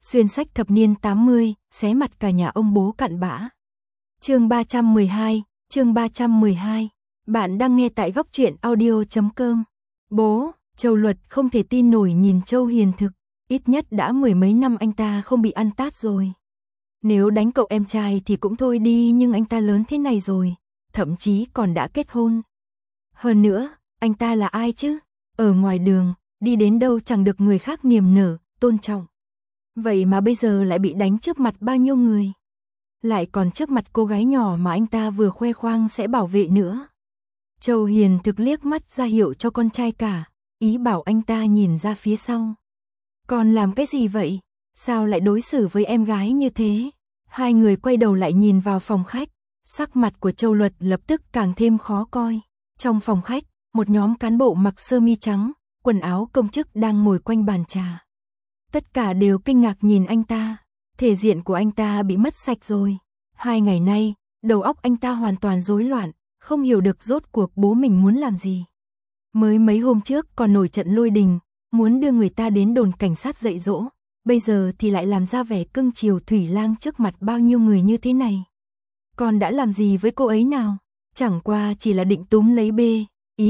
Xuyên sách thập niên 80, xé mặt cả nhà ông bố cặn bã. Chương 312. Bạn đang nghe tại góc truyện audio.com. Bố, Châu Luật không thể tin nổi nhìn Châu Hiền Thực, ít nhất đã mười mấy năm anh ta không bị ăn tát rồi. Nếu đánh cậu em trai thì cũng thôi đi, nhưng anh ta lớn thế này rồi, thậm chí còn đã kết hôn. Hơn nữa, anh ta là ai chứ? Ở ngoài đường, đi đến đâu chẳng được người khác niềm nở, tôn trọng. Vậy mà bây giờ lại bị đánh trước mặt bao nhiêu người. Lại còn trước mặt cô gái nhỏ mà anh ta vừa khoe khoang sẽ bảo vệ nữa. Châu Hiền Thực liếc mắt ra hiệu cho con trai cả, ý bảo anh ta nhìn ra phía sau. Con làm cái gì vậy? Sao lại đối xử với em gái như thế? Hai người quay đầu lại nhìn vào phòng khách, sắc mặt của Châu Luật lập tức càng thêm khó coi. Trong phòng khách, một nhóm cán bộ mặc sơ mi trắng, quần áo công chức đang ngồi quanh bàn trà. Tất cả đều kinh ngạc nhìn anh ta, thể diện của anh ta bị mất sạch rồi. 2 ngày nay, đầu óc anh ta hoàn toàn rối loạn, không hiểu được rốt cuộc bố mình muốn làm gì. Mới mấy hôm trước còn nổi trận lôi đình, muốn đưa người ta đến đồn cảnh sát dạy dỗ, bây giờ thì lại làm ra vẻ cưng chiều Thủy Lang trước mặt bao nhiêu người như thế này. Con đã làm gì với cô ấy nào? Chẳng qua chỉ là định túm lấy bê,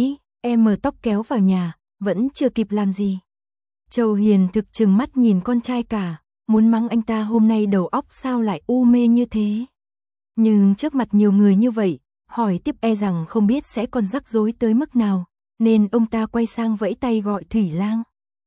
em mờ tóc kéo vào nhà, vẫn chưa kịp làm gì. Châu Hiền Thực trừng mắt nhìn con trai cả, muốn mắng anh ta hôm nay đầu óc sao lại u mê như thế. Nhưng trước mặt nhiều người như vậy, hỏi tiếp e rằng không biết sẽ còn rắc rối tới mức nào, nên ông ta quay sang vẫy tay gọi Thủy Lang.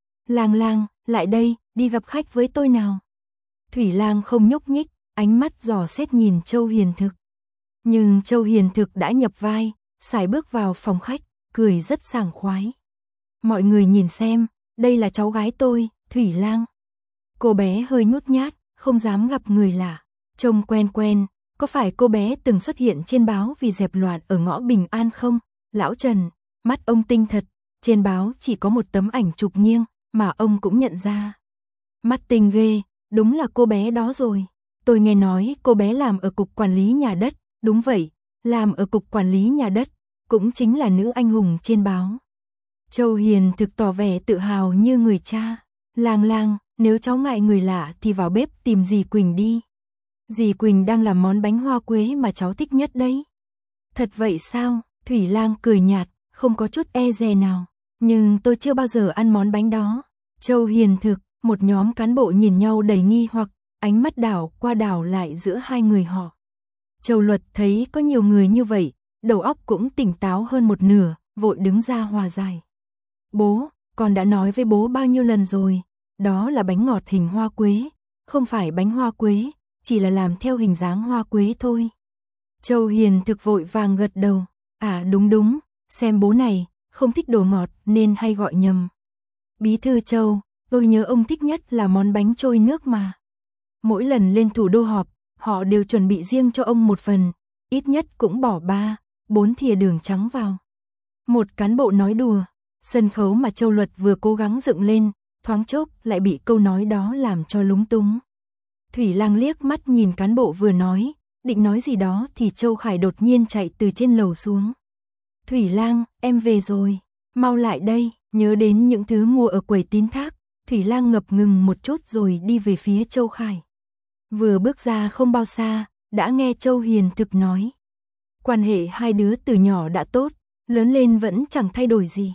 Lang, lại đây, đi gặp khách với tôi nào. Thủy Lang không nhúc nhích, ánh mắt dò xét nhìn Châu Hiền Thực. Nhưng Châu Hiền Thực đã nhập vai, sải bước vào phòng khách, cười rất sảng khoái. Mọi người nhìn xem, đây là cháu gái tôi, Thủy Lang. Cô bé hơi nhút nhát, không dám gặp người lạ. Trông quen, có phải cô bé từng xuất hiện trên báo vì dẹp loạn ở ngõ Bình An không? Lão Trần, mắt ông tinh thật, trên báo chỉ có một tấm ảnh chụp nghiêng, mà ông cũng nhận ra. Mắt tinh ghê, đúng là cô bé đó rồi. Tôi nghe nói cô bé làm ở cục quản lý nhà đất, đúng vậy, làm ở cục quản lý nhà đất, cũng chính là nữ anh hùng trên báo. Châu Hiền Thực tỏ vẻ tự hào như người cha. Lang, nếu cháu ngại người lạ thì vào bếp tìm dì Quỳnh đi. Dì Quỳnh đang làm món bánh hoa quế mà cháu thích nhất đấy. Thật vậy sao? Thủy Lang cười nhạt, không có chút e dè nào. Nhưng tôi chưa bao giờ ăn món bánh đó. Châu Hiền Thực, một nhóm cán bộ nhìn nhau đầy nghi hoặc, ánh mắt đảo qua đảo lại giữa hai người họ. Châu Luật thấy có nhiều người như vậy, đầu óc cũng tỉnh táo hơn một nửa, vội đứng ra hòa giải. Bố, con đã nói với bố bao nhiêu lần rồi, đó là bánh ngọt hình hoa quế, không phải bánh hoa quế, chỉ là làm theo hình dáng hoa quế thôi. Châu Hiền Thực vội vàng gật đầu, đúng, xem bố này, không thích đồ ngọt nên hay gọi nhầm. Bí thư Châu, tôi nhớ ông thích nhất là món bánh trôi nước mà. Mỗi lần lên thủ đô họp, họ đều chuẩn bị riêng cho ông một phần, ít nhất cũng bỏ 3-4 thìa đường trắng vào. Một cán bộ nói đùa, sân khấu mà Châu Luật vừa cố gắng dựng lên, thoáng chốc lại bị câu nói đó làm cho lúng túng. Thủy Lang liếc mắt nhìn cán bộ vừa nói, định nói gì đó thì Châu Khải đột nhiên chạy từ trên lầu xuống. Thủy Lang, em về rồi, mau lại đây, nhớ đến những thứ mua ở quầy tín thác, Thủy Lang ngập ngừng một chút rồi đi về phía Châu Khải. Vừa bước ra không bao xa, đã nghe Châu Hiền Thực nói. Quan hệ hai đứa từ nhỏ đã tốt, lớn lên vẫn chẳng thay đổi gì.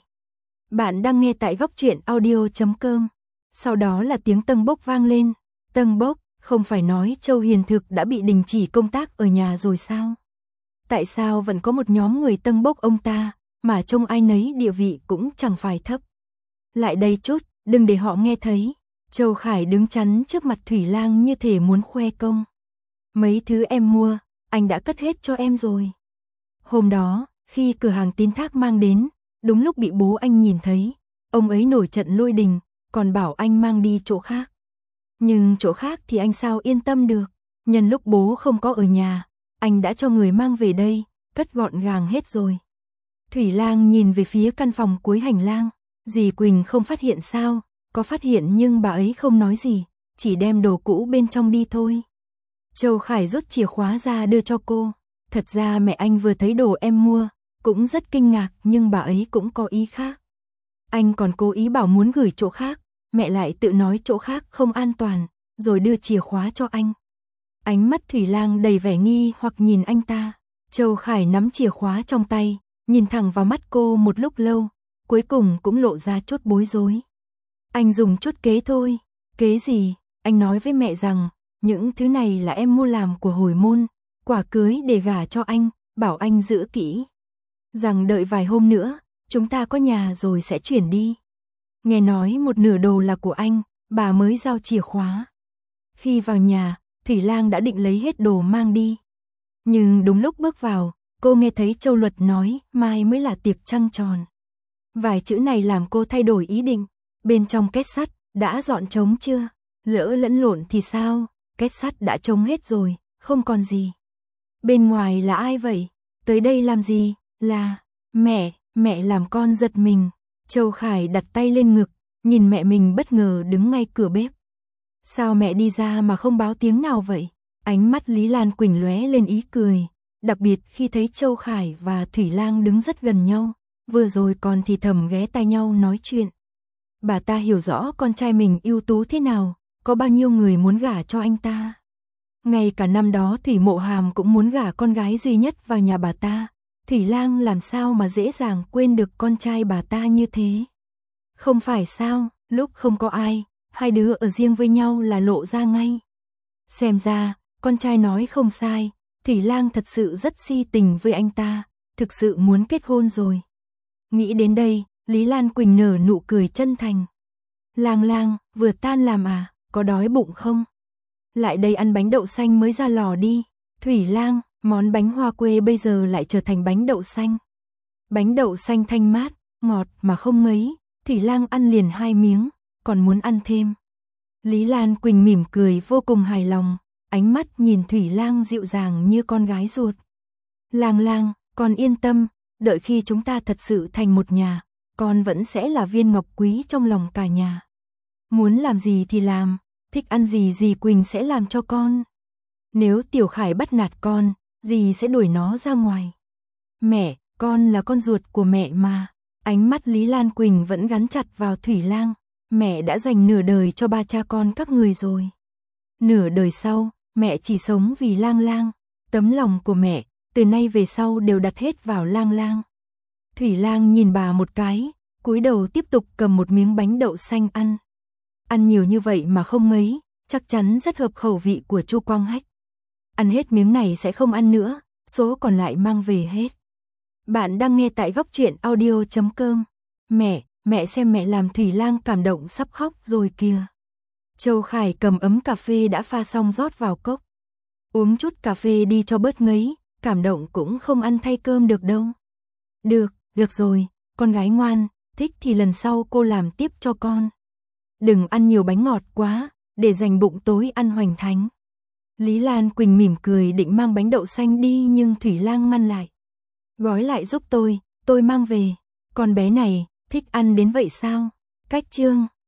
Bạn đang nghe tại góc truyện audio.com. Sau đó là tiếng tâng bốc vang lên. Tâng bốc, không phải nói Châu Hiền Thực đã bị đình chỉ công tác ở nhà rồi sao? Tại sao vẫn có một nhóm người tâng bốc ông ta, mà trông ai nấy địa vị cũng chẳng phải thấp. Lại đây chút, đừng để họ nghe thấy. Châu Khải đứng chắn trước mặt Thủy Lang như thể muốn khoe công. Mấy thứ em mua, anh đã cất hết cho em rồi. Hôm đó, khi cửa hàng tín thác mang đến, đúng lúc bị bố anh nhìn thấy, ông ấy nổi trận lôi đình, còn bảo anh mang đi chỗ khác. Nhưng chỗ khác thì anh sao yên tâm được, nhân lúc bố không có ở nhà, anh đã cho người mang về đây, cất gọn gàng hết rồi. Thủy Lang nhìn về phía căn phòng cuối hành lang, dì Quỳnh không phát hiện sao, có phát hiện nhưng bà ấy không nói gì, chỉ đem đồ cũ bên trong đi thôi. Châu Khải rút chìa khóa ra đưa cho cô, thật ra mẹ anh vừa thấy đồ em mua, cũng rất kinh ngạc nhưng bà ấy cũng có ý khác. Anh còn cố ý bảo muốn gửi chỗ khác, mẹ lại tự nói chỗ khác không an toàn, rồi đưa chìa khóa cho anh. Ánh mắt Thủy Lang đầy vẻ nghi hoặc nhìn anh ta. Châu Khải nắm chìa khóa trong tay, nhìn thẳng vào mắt cô một lúc lâu, cuối cùng cũng lộ ra chút bối rối. Anh dùng chút kế thôi. Kế gì? Anh nói với mẹ rằng, những thứ này là em mua làm của hồi môn, quả cưới để gả cho anh, bảo anh giữ kỹ. Rằng đợi vài hôm nữa, chúng ta có nhà rồi sẽ chuyển đi. Nghe nói một nửa đồ là của anh, bà mới giao chìa khóa. Khi vào nhà, Thủy Lang đã định lấy hết đồ mang đi. Nhưng đúng lúc bước vào, cô nghe thấy Châu Luật nói mai mới là tiệc trăng tròn. Vài chữ này làm cô thay đổi ý định. Bên trong két sắt, đã dọn trống chưa? Lỡ lẫn lộn thì sao? Két sắt đã trống hết rồi, không còn gì. Bên ngoài là ai vậy? Tới đây làm gì? Là mẹ làm con giật mình. Châu Khải đặt tay lên ngực, nhìn mẹ mình bất ngờ đứng ngay cửa bếp. Sao mẹ đi ra mà không báo tiếng nào vậy? Ánh mắt Lý Lan Quỳnh lóe lên ý cười, đặc biệt khi thấy Châu Khải và Thủy Lang đứng rất gần nhau, vừa rồi còn thì thầm ghé tai nhau nói chuyện. Bà ta hiểu rõ con trai mình ưu tú thế nào, có bao nhiêu người muốn gả cho anh ta. Ngay cả năm đó Thủy Mộ Hàm cũng muốn gả con gái duy nhất vào nhà bà ta. Thủy Lang làm sao mà dễ dàng quên được con trai bà ta như thế. Không phải sao, lúc không có ai, hai đứa ở riêng với nhau là lộ ra ngay. Xem ra, con trai nói không sai, Thủy Lang thật sự rất si tình với anh ta, thực sự muốn kết hôn rồi. Nghĩ đến đây, Lý Lan Quỳnh nở nụ cười chân thành. Lang, vừa tan làm à, có đói bụng không? Lại đây ăn bánh đậu xanh mới ra lò đi. Thủy Lang, món bánh hoa quê bây giờ lại trở thành bánh đậu xanh. Bánh đậu xanh thanh mát, ngọt mà không ngấy, Thủy Lang ăn liền 2 miếng, còn muốn ăn thêm. Lý Lan Quỳnh mỉm cười vô cùng hài lòng, ánh mắt nhìn Thủy Lang dịu dàng như con gái ruột. Lang, con yên tâm, đợi khi chúng ta thật sự thành một nhà, con vẫn sẽ là viên ngọc quý trong lòng cả nhà. Muốn làm gì thì làm, thích ăn gì dì Quỳnh sẽ làm cho con. Nếu Tiểu Khải bắt nạt con, dì sẽ đuổi nó ra ngoài. Mẹ, con là con ruột của mẹ mà. Ánh mắt Lý Lan Quỳnh vẫn gắn chặt vào Thủy Lang. Mẹ đã dành nửa đời cho ba cha con các người rồi. Nửa đời sau, mẹ chỉ sống vì Lang. Tấm lòng của mẹ, từ nay về sau đều đặt hết vào Lang. Thủy Lang nhìn bà một cái, cúi đầu tiếp tục cầm một miếng bánh đậu xanh ăn. Ăn nhiều như vậy mà không ngấy, chắc chắn rất hợp khẩu vị của Chu Quang Hách. Ăn hết miếng này sẽ không ăn nữa, số còn lại mang về hết. Bạn đang nghe tại góc truyện audio.com. Mẹ xem mẹ làm Thủy Lang cảm động sắp khóc rồi kìa. Châu Khải cầm ấm cà phê đã pha xong rót vào cốc. Uống chút cà phê đi cho bớt ngấy, cảm động cũng không ăn thay cơm được đâu. Được rồi, con gái ngoan, thích thì lần sau cô làm tiếp cho con. Đừng ăn nhiều bánh ngọt quá, để dành bụng tối ăn hoành thánh. Lý Lan Quỳnh mỉm cười định mang bánh đậu xanh đi nhưng Thủy Lang ngăn lại. Gói lại giúp tôi mang về. Con bé này, thích ăn đến vậy sao? Cách chương